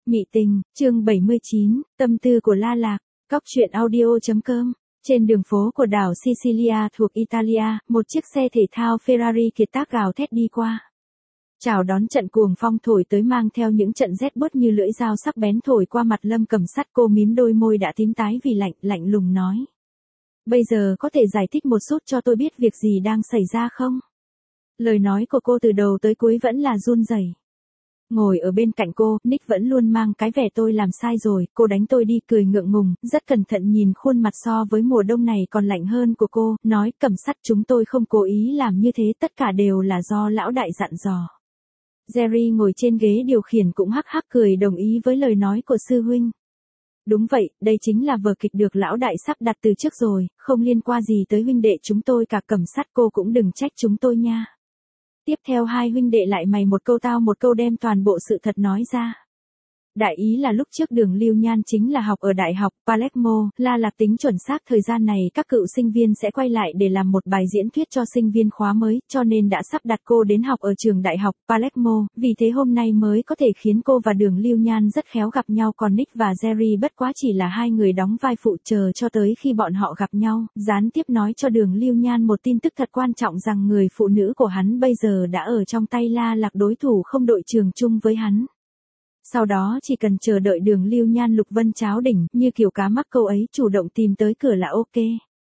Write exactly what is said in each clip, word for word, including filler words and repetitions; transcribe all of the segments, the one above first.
Mị tình, chương bảy mươi chín, tâm tư của La Lạc, Cóc truyện audio chấm com. Trên đường phố của đảo Sicilia thuộc Italia, một chiếc xe thể thao Ferrari kiệt tác gào thét đi qua. Chào đón trận cuồng phong thổi tới mang theo những trận rét buốt như lưỡi dao sắc bén thổi qua mặt Lâm Cẩm Sắt. Cô mím đôi môi đã tím tái vì lạnh, lạnh lùng nói. Bây giờ có thể giải thích một chút cho tôi biết việc gì đang xảy ra không? Lời nói của cô từ đầu tới cuối vẫn là run rẩy. Ngồi ở bên cạnh cô, Nick vẫn luôn mang cái vẻ tôi làm sai rồi, cô đánh tôi đi, cười ngượng ngùng, rất cẩn thận nhìn khuôn mặt so với mùa đông này còn lạnh hơn của cô, nói Cẩm Sắt chúng tôi không cố ý làm như thế, tất cả đều là do lão đại dặn dò. Jerry ngồi trên ghế điều khiển cũng hắc hắc cười đồng ý với lời nói của sư huynh. Đúng vậy, đây chính là vở kịch được lão đại sắp đặt từ trước rồi, không liên quan gì tới huynh đệ chúng tôi cả. Cẩm Sắt cô cũng đừng trách chúng tôi nha. Tiếp theo hai huynh đệ lại mày một câu tao một câu đem toàn bộ sự thật nói ra. Đại ý là lúc trước Đường Lưu Nhan chính là học ở Đại học Palermo, La Lạc tính chuẩn xác thời gian này các cựu sinh viên sẽ quay lại để làm một bài diễn thuyết cho sinh viên khóa mới, cho nên đã sắp đặt cô đến học ở trường Đại học Palermo, vì thế hôm nay mới có thể khiến cô và Đường Lưu Nhan rất khéo gặp nhau, còn Nick và Jerry bất quá chỉ là hai người đóng vai phụ chờ cho tới khi bọn họ gặp nhau, gián tiếp nói cho Đường Lưu Nhan một tin tức thật quan trọng rằng người phụ nữ của hắn bây giờ đã ở trong tay La Lạc, đối thủ không đội trường chung với hắn. Sau đó chỉ cần chờ đợi Đường Lưu Nhan lục vân cháo đỉnh, như kiểu cá mắc câu ấy, chủ động tìm tới cửa là ok.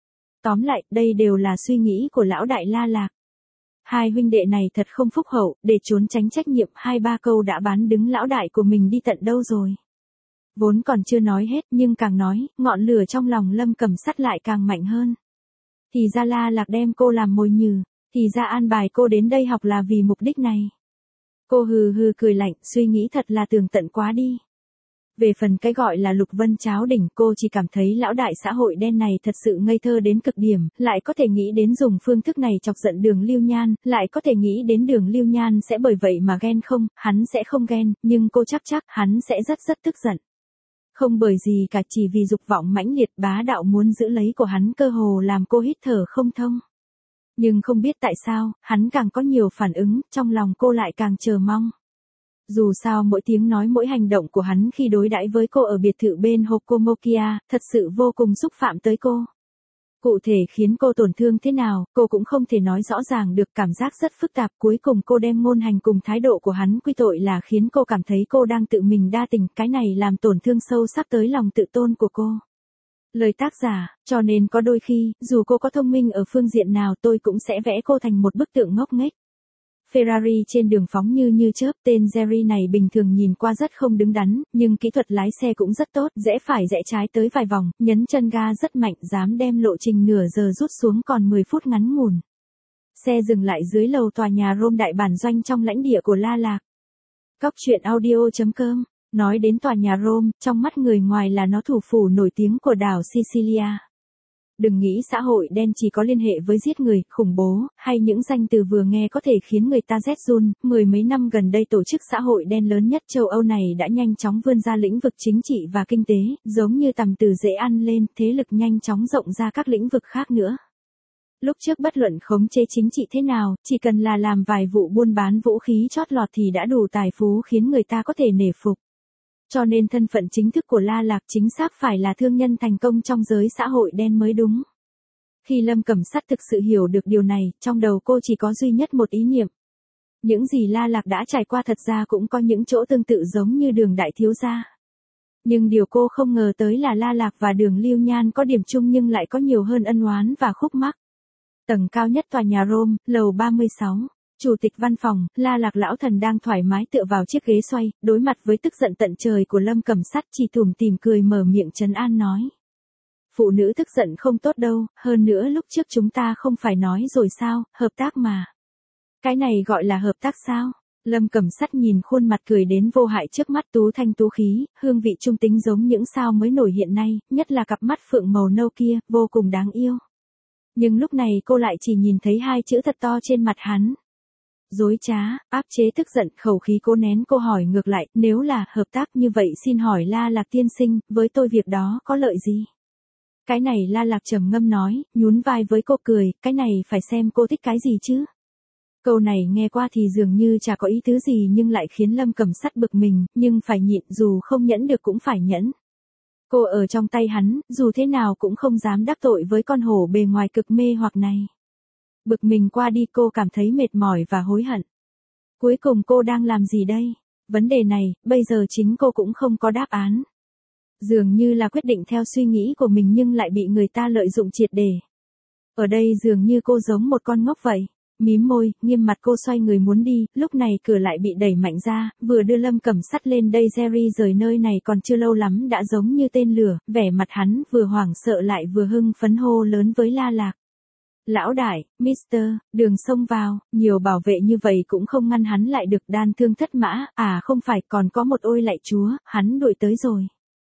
Tóm lại, đây đều là suy nghĩ của lão đại La Lạc. Hai huynh đệ này thật không phúc hậu, để trốn tránh trách nhiệm, hai ba câu đã bán đứng lão đại của mình đi tận đâu rồi. Vốn còn chưa nói hết, nhưng càng nói, ngọn lửa trong lòng Lâm Cẩm Sắt lại càng mạnh hơn. Thì ra La Lạc đem cô làm mồi nhử, thì ra an bài cô đến đây học là vì mục đích này. Cô hừ hừ cười lạnh, suy nghĩ thật là tường tận quá đi. Về phần cái gọi là lục vân cháo đỉnh, cô chỉ cảm thấy lão đại xã hội đen này thật sự ngây thơ đến cực điểm, lại có thể nghĩ đến dùng phương thức này chọc giận Đường Lưu Nhan, lại có thể nghĩ đến Đường Lưu Nhan sẽ bởi vậy mà ghen. Không, hắn sẽ không ghen, nhưng cô chắc chắc hắn sẽ rất rất tức giận. Không bởi gì cả, chỉ vì dục vọng mãnh liệt bá đạo muốn giữ lấy của hắn cơ hồ làm cô hít thở không thông. Nhưng không biết tại sao, hắn càng có nhiều phản ứng, trong lòng cô lại càng chờ mong. Dù sao mỗi tiếng nói mỗi hành động của hắn khi đối đãi với cô ở biệt thự bên Hokomokia, thật sự vô cùng xúc phạm tới cô. Cụ thể khiến cô tổn thương thế nào, cô cũng không thể nói rõ ràng được, cảm giác rất phức tạp. Cuối cùng cô đem ngôn hành cùng thái độ của hắn quy tội là khiến cô cảm thấy cô đang tự mình đa tình, cái này làm tổn thương sâu sắc tới lòng tự tôn của cô. Lời tác giả, cho nên có đôi khi, dù cô có thông minh ở phương diện nào tôi cũng sẽ vẽ cô thành một bức tượng ngốc nghếch. Ferrari trên đường phóng như như chớp, tên Jerry này bình thường nhìn qua rất không đứng đắn, nhưng kỹ thuật lái xe cũng rất tốt, rẽ phải rẽ trái tới vài vòng, nhấn chân ga rất mạnh, dám đem lộ trình nửa giờ rút xuống còn mười phút ngắn ngủn. Xe dừng lại dưới lầu tòa nhà Rome đại bản doanh trong lãnh địa của La Lạc. Cóc truyện audio chấm com. Nói đến tòa nhà Rome, trong mắt người ngoài là nó thủ phủ nổi tiếng của đảo Sicilia. Đừng nghĩ xã hội đen chỉ có liên hệ với giết người, khủng bố, hay những danh từ vừa nghe có thể khiến người ta rét run. Mười mấy năm gần đây tổ chức xã hội đen lớn nhất châu Âu này đã nhanh chóng vươn ra lĩnh vực chính trị và kinh tế, giống như tằm từ dễ ăn lên, thế lực nhanh chóng rộng ra các lĩnh vực khác nữa. Lúc trước bất luận khống chế chính trị thế nào, chỉ cần là làm vài vụ buôn bán vũ khí chót lọt thì đã đủ tài phú khiến người ta có thể nể phục. Cho nên thân phận chính thức của La Lạc chính xác phải là thương nhân thành công trong giới xã hội đen mới đúng. Khi Lâm Cẩm Sắt thực sự hiểu được điều này, trong đầu cô chỉ có duy nhất một ý niệm. Những gì La Lạc đã trải qua thật ra cũng có những chỗ tương tự giống như Đường đại thiếu gia. Nhưng điều cô không ngờ tới là La Lạc và Đường Lưu Nhan có điểm chung nhưng lại có nhiều hơn ân oán và khúc mắc. Tầng cao nhất tòa nhà Rome, lầu ba mươi sáu. Chủ tịch văn phòng, La Lạc lão thần đang thoải mái tựa vào chiếc ghế xoay, đối mặt với tức giận tận trời của Lâm Cẩm Sắt, chỉ tủm tỉm cười mở miệng trấn an nói. Phụ nữ tức giận không tốt đâu, hơn nữa lúc trước chúng ta không phải nói rồi sao, hợp tác mà. Cái này gọi là hợp tác sao? Lâm Cẩm Sắt nhìn khuôn mặt cười đến vô hại trước mắt tú thanh tú khí, hương vị trung tính giống những sao mới nổi hiện nay, nhất là cặp mắt phượng màu nâu kia, vô cùng đáng yêu. Nhưng lúc này cô lại chỉ nhìn thấy hai chữ thật to trên mặt hắn. Dối trá, áp chế tức giận, khẩu khí cố nén. Cô hỏi ngược lại, nếu là hợp tác như vậy xin hỏi La Lạc tiên sinh, với tôi việc đó có lợi gì? Cái này La Lạc trầm ngâm nói, nhún vai với cô cười, cái này phải xem cô thích cái gì chứ. Câu này nghe qua thì dường như chả có ý tứ gì nhưng lại khiến Lâm Cẩm Sắt bực mình, nhưng phải nhịn, dù không nhẫn được cũng phải nhẫn. Cô ở trong tay hắn, dù thế nào cũng không dám đắc tội với con hổ bề ngoài cực mê hoặc này. Bực mình qua đi cô cảm thấy mệt mỏi và hối hận. Cuối cùng cô đang làm gì đây? Vấn đề này, bây giờ chính cô cũng không có đáp án. Dường như là quyết định theo suy nghĩ của mình nhưng lại bị người ta lợi dụng triệt để. Ở đây dường như cô giống một con ngốc vậy. Mím môi, nghiêm mặt cô xoay người muốn đi, lúc này cửa lại bị đẩy mạnh ra, vừa đưa Lâm Cẩm Sắt lên đây Jerry rời nơi này còn chưa lâu lắm đã giống như tên lửa, vẻ mặt hắn vừa hoảng sợ lại vừa hưng phấn hô lớn với La Lạc. Lão đại, Mister, đường xông vào, nhiều bảo vệ như vậy cũng không ngăn hắn lại được, đan thương thất mã, à không phải, còn có một ôi lạy chúa, hắn đuổi tới rồi.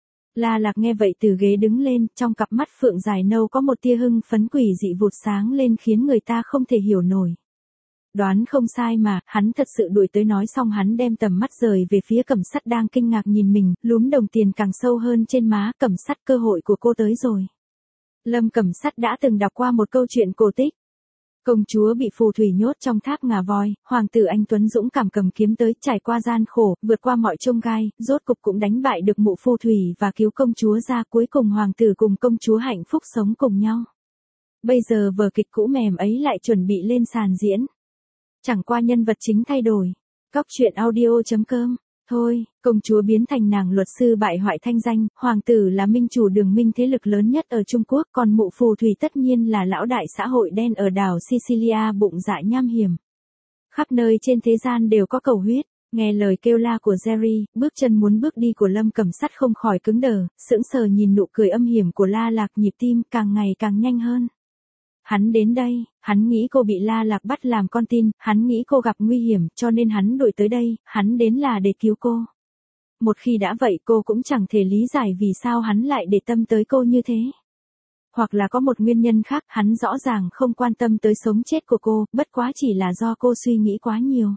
La Lạc nghe vậy từ ghế đứng lên, trong cặp mắt phượng dài nâu có một tia hưng phấn quỷ dị vụt sáng lên khiến người ta không thể hiểu nổi. Đoán không sai mà, hắn thật sự đuổi tới, nói xong hắn đem tầm mắt rời về phía Cẩm Sắt đang kinh ngạc nhìn mình, lúm đồng tiền càng sâu hơn trên má. Cẩm Sắt, cơ hội của cô tới rồi. Lâm Cẩm Sắt đã từng đọc qua một câu chuyện cổ tích. Công chúa bị phù thủy nhốt trong tháp ngà voi, hoàng tử anh tuấn dũng cảm cầm kiếm tới, trải qua gian khổ, vượt qua mọi chông gai, rốt cục cũng đánh bại được mụ phù thủy và cứu công chúa ra, cuối cùng hoàng tử cùng công chúa hạnh phúc sống cùng nhau. Bây giờ vở kịch cũ mềm ấy lại chuẩn bị lên sàn diễn. Chẳng qua nhân vật chính thay đổi. Cóc truyện audio chấm com. Thôi, công chúa biến thành nàng luật sư bại hoại thanh danh, hoàng tử là minh chủ đường minh thế lực lớn nhất ở Trung Quốc, còn mụ phù thủy tất nhiên là lão đại xã hội đen ở đảo Sicilia bụng dạ nham hiểm. Khắp nơi trên thế gian đều có cầu huyết, nghe lời kêu la của Jerry, bước chân muốn bước đi của Lâm Cẩm Sắt không khỏi cứng đờ, sững sờ nhìn nụ cười âm hiểm của La Lạc, nhịp tim càng ngày càng nhanh hơn. Hắn đến đây, hắn nghĩ cô bị La Lạc bắt làm con tin, hắn nghĩ cô gặp nguy hiểm cho nên hắn đuổi tới đây, hắn đến là để cứu cô. Một khi đã vậy cô cũng chẳng thể lý giải vì sao hắn lại để tâm tới cô như thế. Hoặc là có một nguyên nhân khác, hắn rõ ràng không quan tâm tới sống chết của cô, bất quá chỉ là do cô suy nghĩ quá nhiều.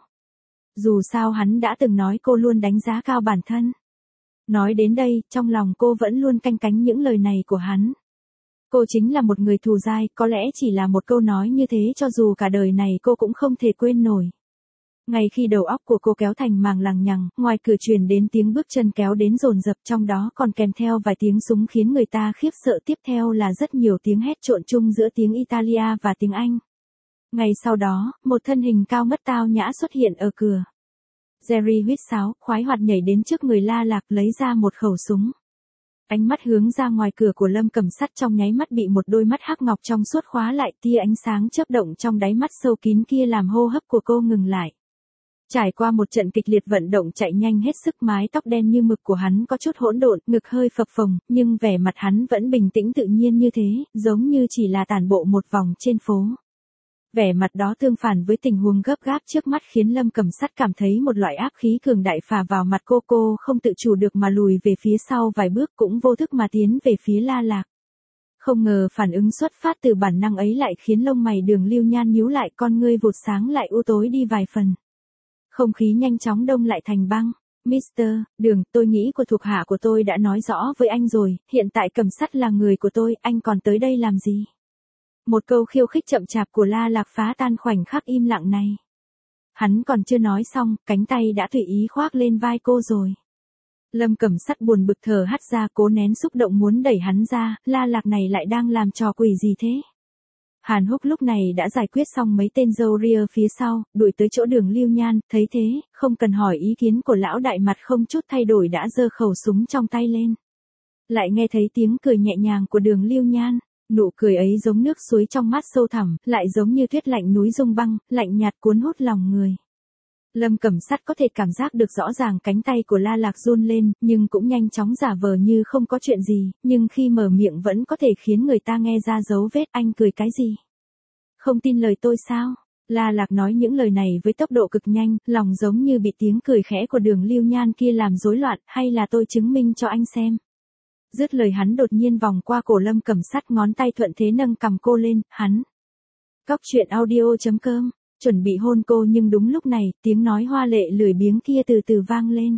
Dù sao hắn đã từng nói cô luôn đánh giá cao bản thân. Nói đến đây, trong lòng cô vẫn luôn canh cánh những lời này của hắn. Cô chính là một người thù dai, có lẽ chỉ là một câu nói như thế cho dù cả đời này cô cũng không thể quên nổi. Ngay khi đầu óc của cô kéo thành màng lằng nhằng, ngoài cửa truyền đến tiếng bước chân kéo đến dồn dập, trong đó còn kèm theo vài tiếng súng khiến người ta khiếp sợ, tiếp theo là rất nhiều tiếng hét trộn chung giữa tiếng Italia và tiếng Anh. Ngay sau đó, một thân hình cao ngất tao nhã xuất hiện ở cửa. Jerry huýt sáo, khoái hoạt nhảy đến trước người La Lạc lấy ra một khẩu súng. Ánh mắt hướng ra ngoài cửa của Lâm Cẩm Sắt trong nháy mắt bị một đôi mắt hắc ngọc trong suốt khóa lại, tia ánh sáng chớp động trong đáy mắt sâu kín kia làm hô hấp của cô ngừng lại. Trải qua một trận kịch liệt vận động chạy nhanh hết sức, mái tóc đen như mực của hắn có chút hỗn độn, ngực hơi phập phồng, nhưng vẻ mặt hắn vẫn bình tĩnh tự nhiên như thế, giống như chỉ là tản bộ một vòng trên phố. Vẻ mặt đó tương phản với tình huống gấp gáp trước mắt khiến Lâm Cẩm Sắt cảm thấy một loại áp khí cường đại phả vào mặt cô, cô không tự chủ được mà lùi về phía sau vài bước, cũng vô thức mà tiến về phía La Lạc. Không ngờ phản ứng xuất phát từ bản năng ấy lại khiến lông mày Đường Lưu Nhan nhíu lại, con ngươi vụt sáng lại u tối đi vài phần. Không khí nhanh chóng đông lại thành băng. Mister Đường, tôi nghĩ của thuộc hạ của tôi đã nói rõ với anh rồi, hiện tại Cẩm Sắt là người của tôi, anh còn tới đây làm gì? Một câu khiêu khích chậm chạp của La Lạc phá tan khoảnh khắc im lặng này. Hắn còn chưa nói xong, cánh tay đã tùy ý khoác lên vai cô rồi. Lâm Cẩm Sắt buồn bực thở hắt ra, cố nén xúc động muốn đẩy hắn ra, La Lạc này lại đang làm trò quỷ gì thế? Hàn Húc lúc này đã giải quyết xong mấy tên râu ria phía sau, đuổi tới chỗ Đường Lưu Nhan, thấy thế, không cần hỏi ý kiến của lão đại, mặt không chút thay đổi đã giơ khẩu súng trong tay lên. Lại nghe thấy tiếng cười nhẹ nhàng của Đường Lưu Nhan. Nụ cười ấy giống nước suối trong mắt sâu thẳm, lại giống như tuyết lạnh núi rung băng, lạnh nhạt cuốn hút lòng người. Lâm Cẩm Sắt có thể cảm giác được rõ ràng cánh tay của La Lạc run lên, nhưng cũng nhanh chóng giả vờ như không có chuyện gì, nhưng khi mở miệng vẫn có thể khiến người ta nghe ra dấu vết. Anh cười cái gì? Không tin lời tôi sao? La Lạc nói những lời này với tốc độ cực nhanh, lòng giống như bị tiếng cười khẽ của Đường Lưu Nhan kia làm rối loạn, hay là tôi chứng minh cho anh xem. Dứt lời hắn đột nhiên vòng qua cổ Lâm Cẩm Sắt, ngón tay thuận thế nâng cằm cô lên, hắn. Cóc truyện audio chấm com, chuẩn bị hôn cô nhưng đúng lúc này, tiếng nói hoa lệ lười biếng kia từ từ vang lên.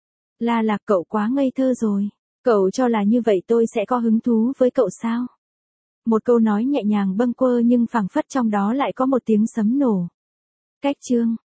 La Lạc, cậu quá ngây thơ rồi, cậu cho là như vậy tôi sẽ có hứng thú với cậu sao? Một câu nói nhẹ nhàng bâng quơ nhưng phảng phất trong đó lại có một tiếng sấm nổ. Cách chương